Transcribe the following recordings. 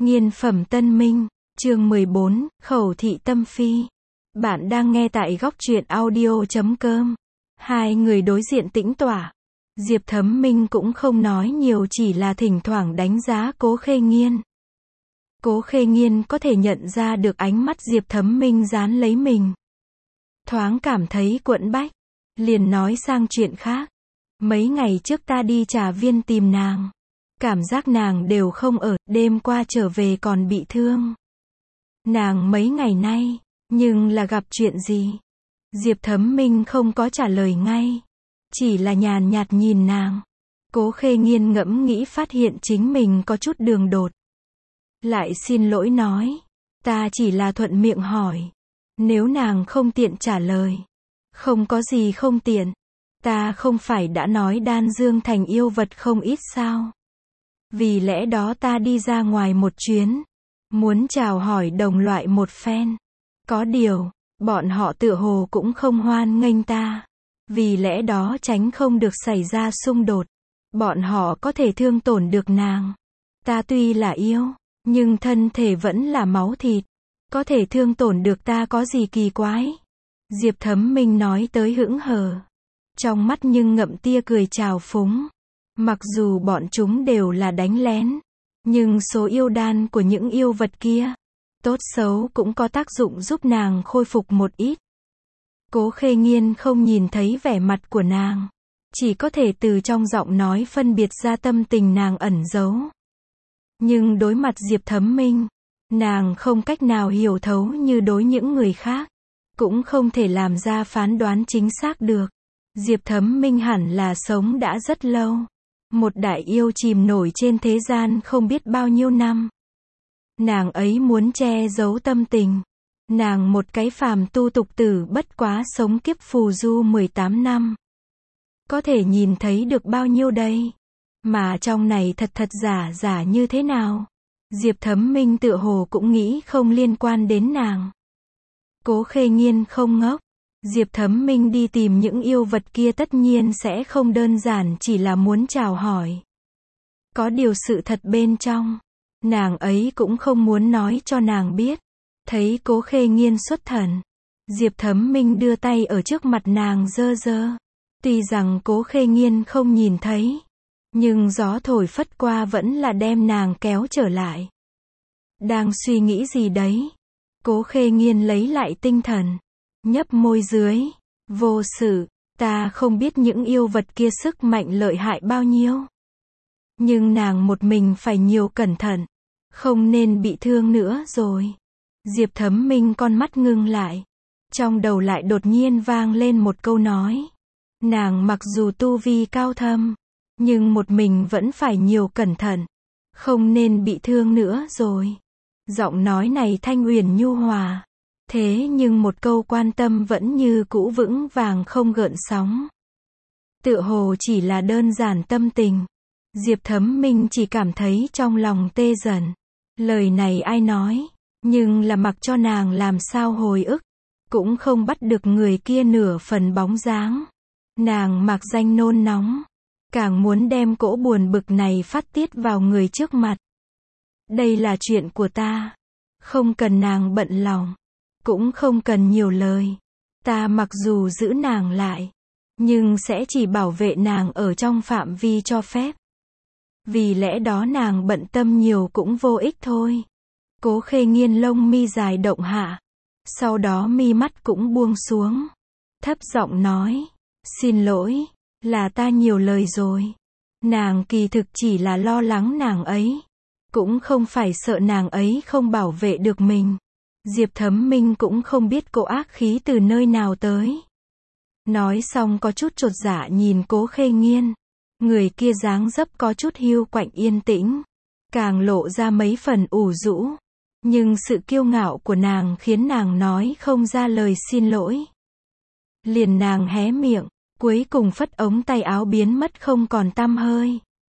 Nghiên phẩm Tân Minh, chương 14, Khẩu thị tâm phi. Bạn đang nghe tại góc truyện audio.com. Hai người đối diện tĩnh tỏa. Diệp Thấm Minh cũng không nói nhiều, chỉ là thỉnh thoảng đánh giá Cố Khê Nghiên. Cố Khê Nghiên có thể nhận ra được ánh mắt Diệp Thấm Minh dán lấy mình. Thoáng cảm thấy quẫn bách, liền nói sang chuyện khác. Mấy ngày trước ta đi Trà Viên tìm nàng. Cảm giác nàng đều không ở, đêm qua trở về còn bị thương. Nàng mấy ngày nay, nhưng là gặp chuyện gì? Diệp Thấm Minh không có trả lời ngay, chỉ là nhàn nhạt nhìn nàng. Cố Khê Nghiên ngẫm nghĩ phát hiện chính mình có chút đường đột. Lại xin lỗi nói, ta chỉ là thuận miệng hỏi. Nếu nàng không tiện trả lời, không có gì không tiện. Ta không phải đã nói Đan Dương Thành yêu vật không ít sao? Vì lẽ đó ta đi ra ngoài một chuyến, muốn chào hỏi đồng loại một phen. Có điều, bọn họ tựa hồ cũng không hoan nghênh ta. Vì lẽ đó tránh không được xảy ra xung đột. Bọn họ có thể thương tổn được nàng. Ta tuy là yêu, nhưng thân thể vẫn là máu thịt. Có thể thương tổn được ta có gì kỳ quái? Diệp Thấm Minh nói tới hững hờ. Trong mắt nhưng ngậm tia cười trào phúng. Mặc dù bọn chúng đều là đánh lén, nhưng số yêu đan của những yêu vật kia, tốt xấu cũng có tác dụng giúp nàng khôi phục một ít. Cố Khê Nghiên không nhìn thấy vẻ mặt của nàng, chỉ có thể từ trong giọng nói phân biệt ra tâm tình nàng ẩn giấu. Nhưng đối mặt Diệp Thấm Minh, nàng không cách nào hiểu thấu như đối những người khác, cũng không thể làm ra phán đoán chính xác được. Diệp Thấm Minh hẳn là sống đã rất lâu. Một đại yêu chìm nổi trên thế gian không biết bao nhiêu năm. Nàng ấy muốn che giấu tâm tình. Nàng một cái phàm tu tục tử bất quá sống kiếp phù du 18 năm. Có thể nhìn thấy được bao nhiêu đây? Mà trong này thật thật giả giả như thế nào? Diệp Thấm Minh tựa hồ cũng nghĩ không liên quan đến nàng. Cố Khê Nghiên không ngốc. Diệp Thấm Minh đi tìm những yêu vật kia tất nhiên sẽ không đơn giản chỉ là muốn chào hỏi. Có điều sự thật bên trong, nàng ấy cũng không muốn nói cho nàng biết. Thấy Cố Khê Nghiên xuất thần, Diệp Thấm Minh đưa tay ở trước mặt nàng giơ giơ. Tuy rằng Cố Khê Nghiên không nhìn thấy, nhưng gió thổi phất qua vẫn là đem nàng kéo trở lại. Đang suy nghĩ gì đấy? Cố Khê Nghiên lấy lại tinh thần, nhấp môi dưới. Vô sự, ta không biết những yêu vật kia sức mạnh lợi hại bao nhiêu. Nhưng nàng một mình phải nhiều cẩn thận, không nên bị thương nữa rồi. Diệp Thấm Minh con mắt ngưng lại. Trong đầu lại đột nhiên vang lên một câu nói. Nàng mặc dù tu vi cao thâm, nhưng một mình vẫn phải nhiều cẩn thận. Không nên bị thương nữa rồi. Giọng nói này thanh uyển nhu hòa. Thế nhưng một câu quan tâm vẫn như cũ vững vàng không gợn sóng. Tựa hồ chỉ là đơn giản tâm tình. Diệp Thấm Minh chỉ cảm thấy trong lòng tê dần. Lời này ai nói, nhưng là mặc cho nàng làm sao hồi ức, cũng không bắt được người kia nửa phần bóng dáng. Nàng mặc danh nôn nóng, càng muốn đem cỗ buồn bực này phát tiết vào người trước mặt. Đây là chuyện của ta, không cần nàng bận lòng. Cũng không cần nhiều lời. Ta mặc dù giữ nàng lại, nhưng sẽ chỉ bảo vệ nàng ở trong phạm vi cho phép. Vì lẽ đó nàng bận tâm nhiều cũng vô ích thôi. Cố Khê Nghiên lông mi dài động hạ. Sau đó mi mắt cũng buông xuống. Thấp giọng nói. Xin lỗi, là ta nhiều lời rồi. Nàng kỳ thực chỉ là lo lắng nàng ấy. Cũng không phải sợ nàng ấy không bảo vệ được mình. Diệp Thấm Minh cũng không biết cỗ ác khí từ nơi nào tới. Nói xong có chút chột dạ nhìn Cố Khê Nghiên. Người kia dáng dấp có chút hiu quạnh yên tĩnh, càng lộ ra mấy phần ủ rũ. Nhưng sự kiêu ngạo của nàng khiến nàng nói không ra lời xin lỗi. Liền nàng hé miệng, cuối cùng phất ống tay áo biến mất không còn tăm hơi.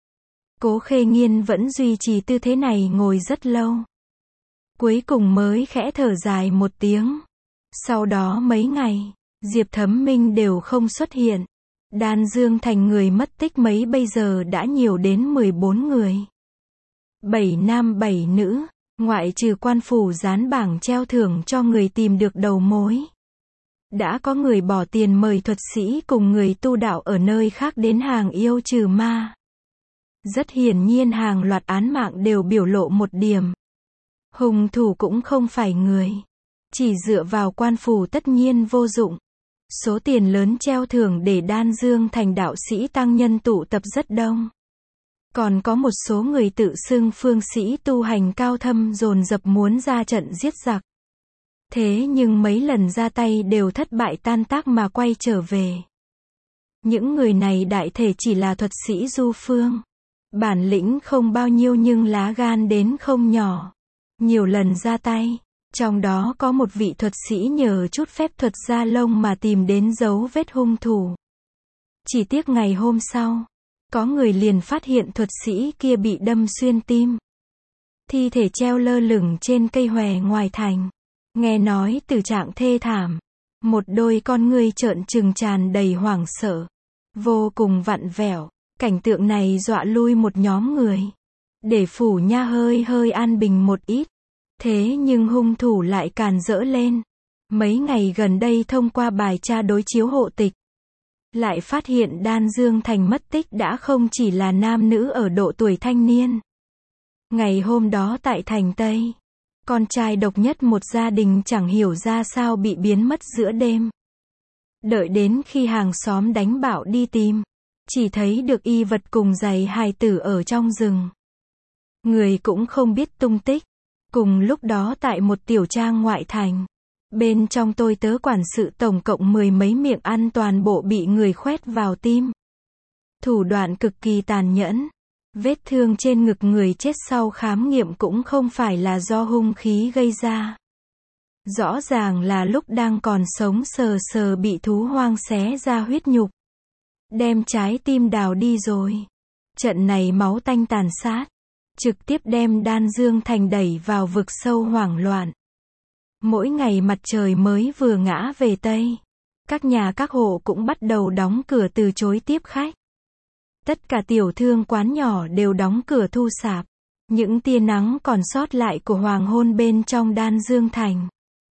Cố Khê Nghiên vẫn duy trì tư thế này ngồi rất lâu. Cuối cùng mới khẽ thở dài một tiếng. Sau đó mấy ngày, Diệp Thấm Minh đều không xuất hiện. Đan Dương Thành người mất tích mấy bây giờ đã nhiều đến 14 người. 7 nam 7 nữ, ngoại trừ quan phủ dán bảng treo thưởng cho người tìm được đầu mối. Đã có người bỏ tiền mời thuật sĩ cùng người tu đạo ở nơi khác đến hàng yêu trừ ma. Rất hiển nhiên hàng loạt án mạng đều biểu lộ một điểm. Hung thủ cũng không phải người. Chỉ dựa vào quan phủ tất nhiên vô dụng. Số tiền lớn treo thưởng để Đan Dương thành đạo sĩ tăng nhân tụ tập rất đông. Còn có một số người tự xưng phương sĩ tu hành cao thâm dồn dập muốn ra trận giết giặc. Thế nhưng mấy lần ra tay đều thất bại tan tác mà quay trở về. Những người này đại thể chỉ là thuật sĩ du phương. Bản lĩnh không bao nhiêu nhưng lá gan đến không nhỏ. Nhiều lần ra tay. Trong đó có một vị thuật sĩ nhờ chút phép thuật da lông mà tìm đến dấu vết hung thủ. Chỉ tiếc ngày hôm sau, có người liền phát hiện thuật sĩ kia bị đâm xuyên tim. Thi thể treo lơ lửng trên cây hòe ngoài thành. Nghe nói từ trạng thê thảm. Một đôi con ngươi trợn trừng tràn đầy hoảng sợ. Vô cùng vặn vẹo. Cảnh tượng này dọa lui một nhóm người. Để Phủ Nha hơi hơi an bình một ít. Thế nhưng hung thủ lại càn rỡ lên. Mấy ngày gần đây thông qua bài tra đối chiếu hộ tịch, lại phát hiện Đan Dương thành mất tích đã không chỉ là nam nữ ở độ tuổi thanh niên. Ngày hôm đó tại thành Tây, con trai độc nhất một gia đình chẳng hiểu ra sao bị biến mất giữa đêm. Đợi đến khi hàng xóm đánh bảo đi tìm, chỉ thấy được y vật cùng giày hài tử ở trong rừng. Người cũng không biết tung tích. Cùng lúc đó tại một tiểu trang ngoại thành, bên trong tôi tớ quản sự tổng cộng 10 mấy miệng ăn toàn bộ bị người khoét vào tim. Thủ đoạn cực kỳ tàn nhẫn. Vết thương trên ngực người chết sau khám nghiệm cũng không phải là do hung khí gây ra. Rõ ràng là lúc đang còn sống sờ sờ bị thú hoang xé ra huyết nhục. Đem trái tim đào đi rồi. Trận này máu tanh tàn sát. Trực tiếp đem Đan Dương thành đẩy vào vực sâu hoảng loạn. Mỗi ngày mặt trời mới vừa ngã về Tây, các nhà các hộ cũng bắt đầu đóng cửa từ chối tiếp khách. Tất cả tiểu thương quán nhỏ đều đóng cửa thu sạp. Những tia nắng còn sót lại của hoàng hôn bên trong Đan Dương thành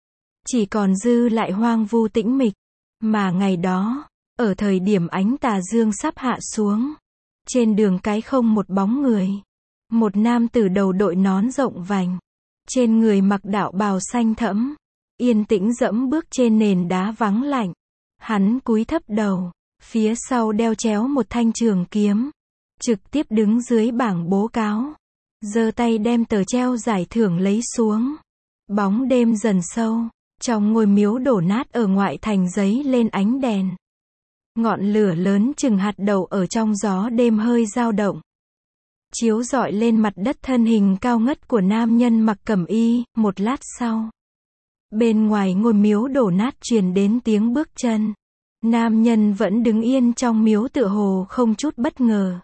chỉ còn dư lại hoang vu tĩnh mịch. Mà ngày đó, ở thời điểm ánh tà dương sắp hạ xuống, trên đường cái không một bóng người. Một nam tử đầu đội nón rộng vành, trên người mặc đạo bào xanh thẫm, yên tĩnh dẫm bước trên nền đá vắng lạnh. Hắn cúi thấp đầu, phía sau đeo chéo một thanh trường kiếm, trực tiếp đứng dưới bảng bố cáo, giơ tay đem tờ treo giải thưởng lấy xuống. Bóng đêm dần sâu, trong ngôi miếu đổ nát ở ngoại thành giấy lên ánh đèn. Ngọn lửa lớn chừng hạt đậu ở trong gió đêm hơi dao động, chiếu rọi lên mặt đất thân hình cao ngất của nam nhân mặc cẩm y. Một lát sau, bên ngoài ngôi miếu đổ nát truyền đến tiếng bước chân. Nam nhân vẫn đứng yên trong miếu tựa hồ không chút bất ngờ.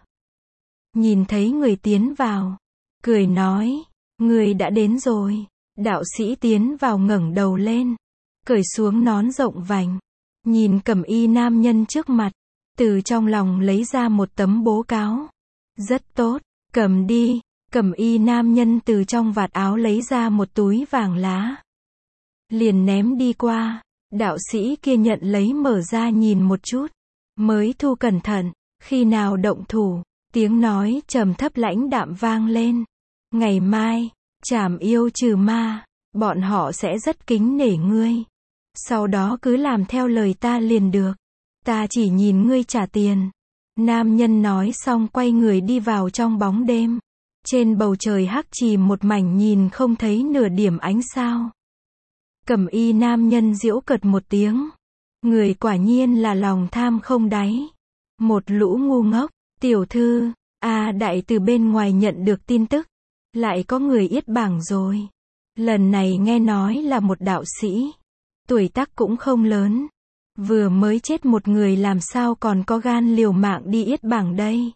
Nhìn thấy người tiến vào, cười nói, người đã đến rồi. Đạo sĩ tiến vào ngẩng đầu lên, cởi xuống nón rộng vành, nhìn cẩm y nam nhân trước mặt, từ trong lòng lấy ra một tấm bố cáo. Rất tốt, cầm đi. Cẩm y nam nhân từ trong vạt áo lấy ra một túi vàng lá, liền ném đi qua. Đạo sĩ kia nhận lấy mở ra nhìn một chút, mới thu cẩn thận. Khi nào động thủ, tiếng nói trầm thấp lãnh đạm vang lên. Ngày mai, trảm yêu trừ ma, bọn họ sẽ rất kính nể ngươi. Sau đó cứ làm theo lời ta liền được. Ta chỉ nhìn ngươi trả tiền. Nam nhân nói xong quay người đi vào trong bóng đêm. Trên bầu trời hắc chìm một mảnh nhìn không thấy nửa điểm ánh sao. Cẩm y nam nhân giễu cợt một tiếng. Người quả nhiên là lòng tham không đáy. Một lũ ngu ngốc. Tiểu thư, đại từ bên ngoài nhận được tin tức. Lại có người yết bảng rồi. Lần này nghe nói là một đạo sĩ. Tuổi tác cũng không lớn. Vừa mới chết một người làm sao còn có gan liều mạng đi yết bảng đây.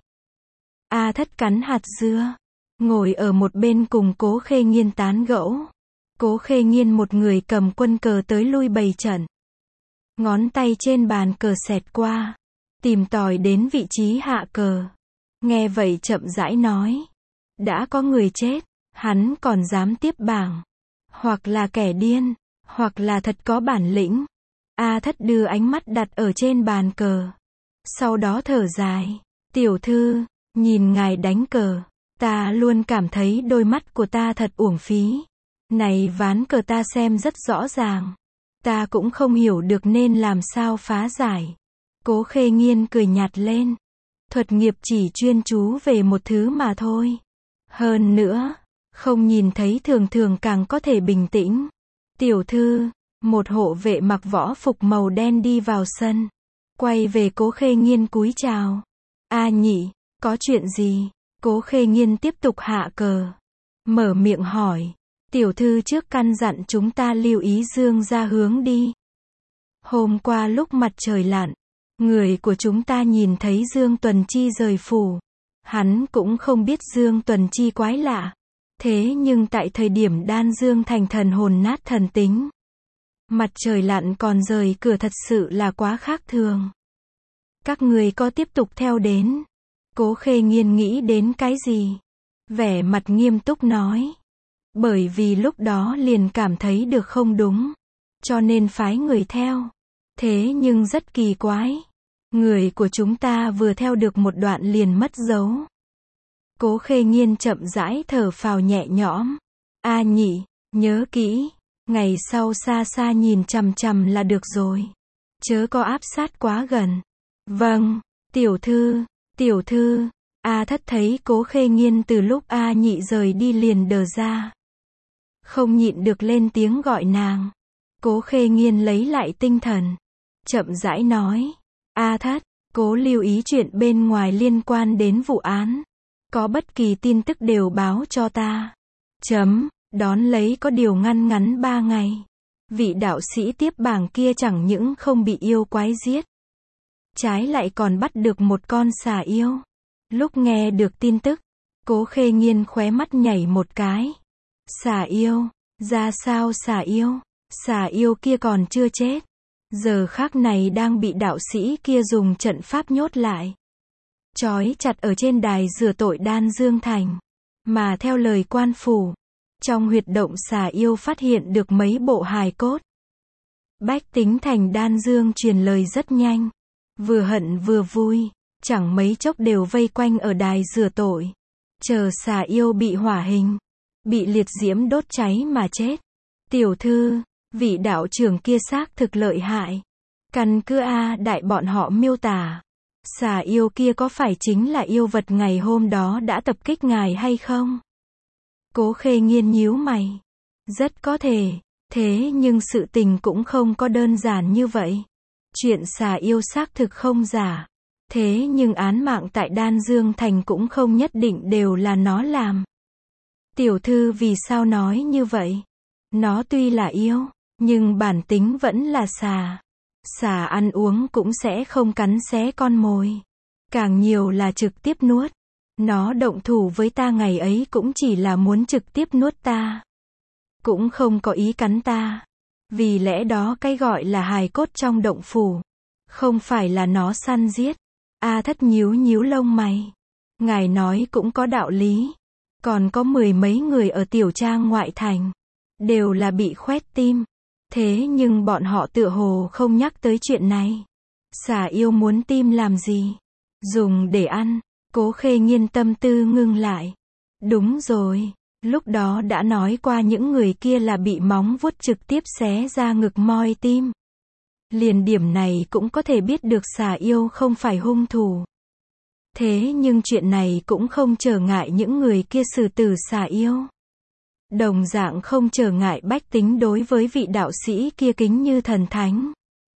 Thất cắn hạt dưa, ngồi ở một bên cùng Cố Khê Nghiên tán gẫu. Cố Khê Nghiên một người cầm quân cờ tới lui bày trận. Ngón tay trên bàn cờ xẹt qua, tìm tòi đến vị trí hạ cờ. Nghe vậy chậm rãi nói. Đã có người chết, hắn còn dám tiếp bảng. Hoặc là kẻ điên, hoặc là thật có bản lĩnh. A Thất đưa ánh mắt đặt ở trên bàn cờ. Sau đó thở dài. Tiểu thư, nhìn ngài đánh cờ, ta luôn cảm thấy đôi mắt của ta thật uổng phí. Này ván cờ ta xem rất rõ ràng. Ta cũng không hiểu được nên làm sao phá giải. Cố Khê Nghiên cười nhạt lên. Thuật nghiệp chỉ chuyên chú về một thứ mà thôi. Hơn nữa, không nhìn thấy thường thường càng có thể bình tĩnh. Tiểu thư, một hộ vệ mặc võ phục màu đen đi vào sân. Quay về Cố Khê Nghiên cúi chào. A nhị, có chuyện gì? Cố Khê Nghiên tiếp tục hạ cờ. Mở miệng hỏi. Tiểu thư trước căn dặn chúng ta lưu ý Dương ra hướng đi. Hôm qua lúc mặt trời lặn, người của chúng ta nhìn thấy Dương Tuần Chi rời phủ. Hắn cũng không biết Dương Tuần Chi quái lạ. Thế nhưng tại thời điểm Đan Dương thành thần hồn nát thần tính, mặt trời lặn còn rời cửa thật sự là quá khác thường. Các người có tiếp tục theo đến? Cố Khê Nghiên nghĩ đến cái gì? Vẻ mặt nghiêm túc nói. Bởi vì lúc đó liền cảm thấy được không đúng, cho nên phái người theo. Thế nhưng rất kỳ quái. Người của chúng ta vừa theo được một đoạn liền mất dấu. Cố Khê Nghiên chậm rãi thở phào nhẹ nhõm. A nhị, nhớ kỹ, ngày sau xa xa nhìn chằm chằm là được rồi. Chớ có áp sát quá gần. Vâng, tiểu thư, A Thất thấy Cố Khê Nghiên từ lúc A nhị rời đi liền đờ ra. Không nhịn được lên tiếng gọi nàng. Cố Khê Nghiên lấy lại tinh thần. Chậm rãi nói. A Thất, cố lưu ý chuyện bên ngoài liên quan đến vụ án. Có bất kỳ tin tức đều báo cho ta. Đón lấy có điều ngăn ngắn 3 ngày. Vị đạo sĩ tiếp bảng kia chẳng những không bị yêu quái giết, trái lại còn bắt được một con xà yêu. Lúc nghe được tin tức, Cố Khê Nghiên khóe mắt nhảy một cái. Xà yêu, ra sao xà yêu? Xà yêu kia còn chưa chết. Giờ khắc này đang bị đạo sĩ kia dùng trận pháp nhốt lại. Trói chặt ở trên đài rửa tội Đan Dương Thành. Mà theo lời quan phủ, trong huyệt động xà yêu phát hiện được mấy bộ hài cốt. Bách tính thành Đan Dương truyền lời rất nhanh. Vừa hận vừa vui, chẳng mấy chốc đều vây quanh ở đài rửa tội. Chờ xà yêu bị hỏa hình, bị liệt diễm đốt cháy mà chết. Tiểu thư, vị đạo trưởng kia xác thực lợi hại. Căn cứ A đại bọn họ miêu tả, xà yêu kia có phải chính là yêu vật ngày hôm đó đã tập kích ngài hay không? Cố Khê Nghiên nhíu mày. Rất có thể, thế nhưng sự tình cũng không có đơn giản như vậy. Chuyện xà yêu xác thực không giả. Thế nhưng án mạng tại Đan Dương Thành cũng không nhất định đều là nó làm. Tiểu thư vì sao nói như vậy? Nó tuy là yêu, nhưng bản tính vẫn là xà. Xà ăn uống cũng sẽ không cắn xé con mồi. Càng nhiều là trực tiếp nuốt. Nó động thủ với ta ngày ấy cũng chỉ là muốn trực tiếp nuốt ta. Cũng không có ý cắn ta. Vì lẽ đó cái gọi là hài cốt trong động phủ, không phải là nó săn giết. A Thất nhíu nhíu lông mày. Ngài nói cũng có đạo lý. Còn có 10 mấy người ở tiểu trang ngoại thành, đều là bị khoét tim. Thế nhưng bọn họ tựa hồ không nhắc tới chuyện này. Xà yêu muốn tim làm gì? Dùng để ăn. Cố Khê Nghiên tâm tư ngưng lại. Đúng rồi, lúc đó đã nói qua những người kia là bị móng vuốt trực tiếp xé ra ngực moi tim. Liền điểm này cũng có thể biết được xà yêu không phải hung thủ. Thế nhưng chuyện này cũng không trở ngại những người kia xử tử xà yêu. Đồng dạng không trở ngại bách tính đối với vị đạo sĩ kia kính như thần thánh.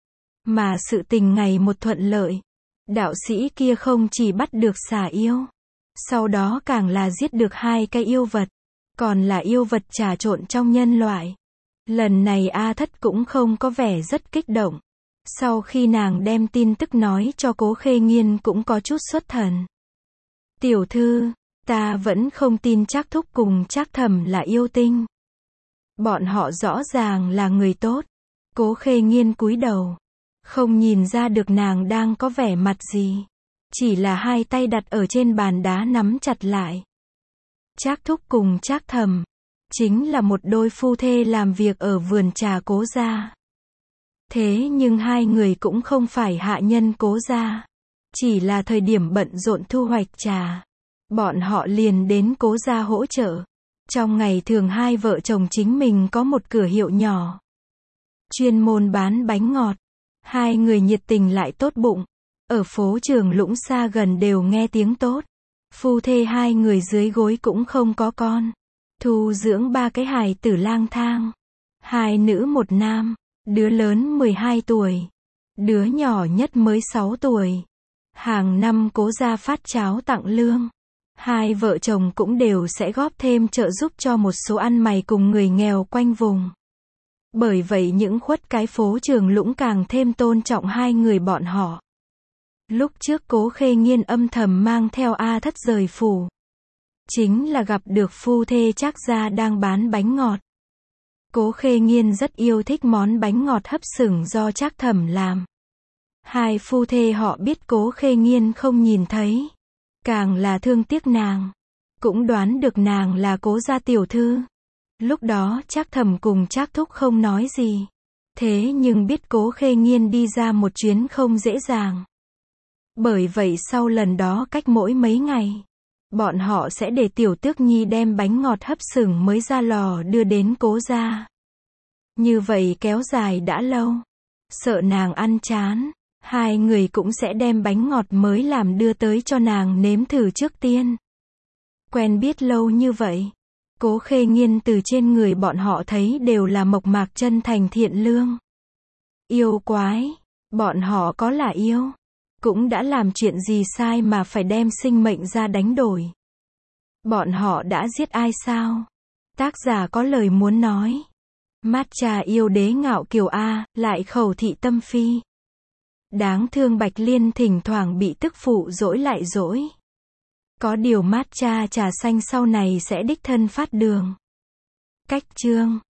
Mà sự tình ngày một thuận lợi. Đạo sĩ kia không chỉ bắt được xà yêu, sau đó càng là giết được 2 cái yêu vật, còn là yêu vật trà trộn trong nhân loại. Lần này A Thất cũng không có vẻ rất kích động. Sau khi nàng đem tin tức nói cho Cố Khê Nghiên cũng có chút xuất thần. Tiểu thư, ta vẫn không tin Trác thúc cùng Trác thẩm là yêu tinh. Bọn họ rõ ràng là người tốt. Cố Khê Nghiên cúi đầu, không nhìn ra được nàng đang có vẻ mặt gì. Chỉ là 2 tay đặt ở trên bàn đá nắm chặt lại. Trác Thúc cùng Trác Thẩm chính là một đôi phu thê làm việc ở vườn trà Cố gia. Thế nhưng hai người cũng không phải hạ nhân Cố gia, chỉ là thời điểm bận rộn thu hoạch trà, bọn họ liền đến Cố gia hỗ trợ. Trong ngày thường hai vợ chồng chính mình có một cửa hiệu nhỏ, chuyên môn bán bánh ngọt. Hai người nhiệt tình lại tốt bụng, ở phố Trường Lũng xa gần đều nghe tiếng tốt. Phu thê hai người dưới gối cũng không có con, thu dưỡng 3 cái hài tử lang thang, 2 nữ 1 nam, đứa lớn 12 tuổi, đứa nhỏ nhất mới 6 tuổi. Hàng năm Cố gia phát cháo tặng lương, hai vợ chồng cũng đều sẽ góp thêm trợ giúp cho một số ăn mày cùng người nghèo quanh vùng. Bởi vậy những khuất cái phố Trường Lũng càng thêm tôn trọng hai người bọn họ. Lúc trước Cố Khê Nghiên âm thầm mang theo A Thất rời phủ, chính là gặp được phu thê Trác gia đang bán bánh ngọt. Cố Khê Nghiên rất yêu thích món bánh ngọt hấp sừng do Trác Thẩm làm. Hai phu thê họ biết Cố Khê Nghiên không nhìn thấy, càng là thương tiếc nàng, cũng đoán được nàng là Cố gia tiểu thư. Lúc đó Trác Thẩm cùng Trác Thúc không nói gì, thế nhưng biết Cố Khê Nghiên đi ra một chuyến không dễ dàng. Bởi vậy sau lần đó cách mỗi mấy ngày, bọn họ sẽ để Tiểu Tước Nhi đem bánh ngọt hấp sừng mới ra lò đưa đến Cố gia. Như vậy kéo dài đã lâu, sợ nàng ăn chán, hai người cũng sẽ đem bánh ngọt mới làm đưa tới cho nàng nếm thử trước tiên. Quen biết lâu như vậy, Cố Khê Nghiên từ trên người bọn họ thấy đều là mộc mạc chân thành thiện lương. Yêu quái, bọn họ có là yêu, cũng đã làm chuyện gì sai mà phải đem sinh mệnh ra đánh đổi. Bọn họ đã giết ai sao? Tác giả có lời muốn nói. Matcha yêu đế ngạo kiều a, lại khẩu thị tâm phi. Đáng thương Bạch Liên thỉnh thoảng bị tức phụ dỗi lại dỗi. Có điều Matcha trà xanh sau này sẽ đích thân phát đường. Cách chương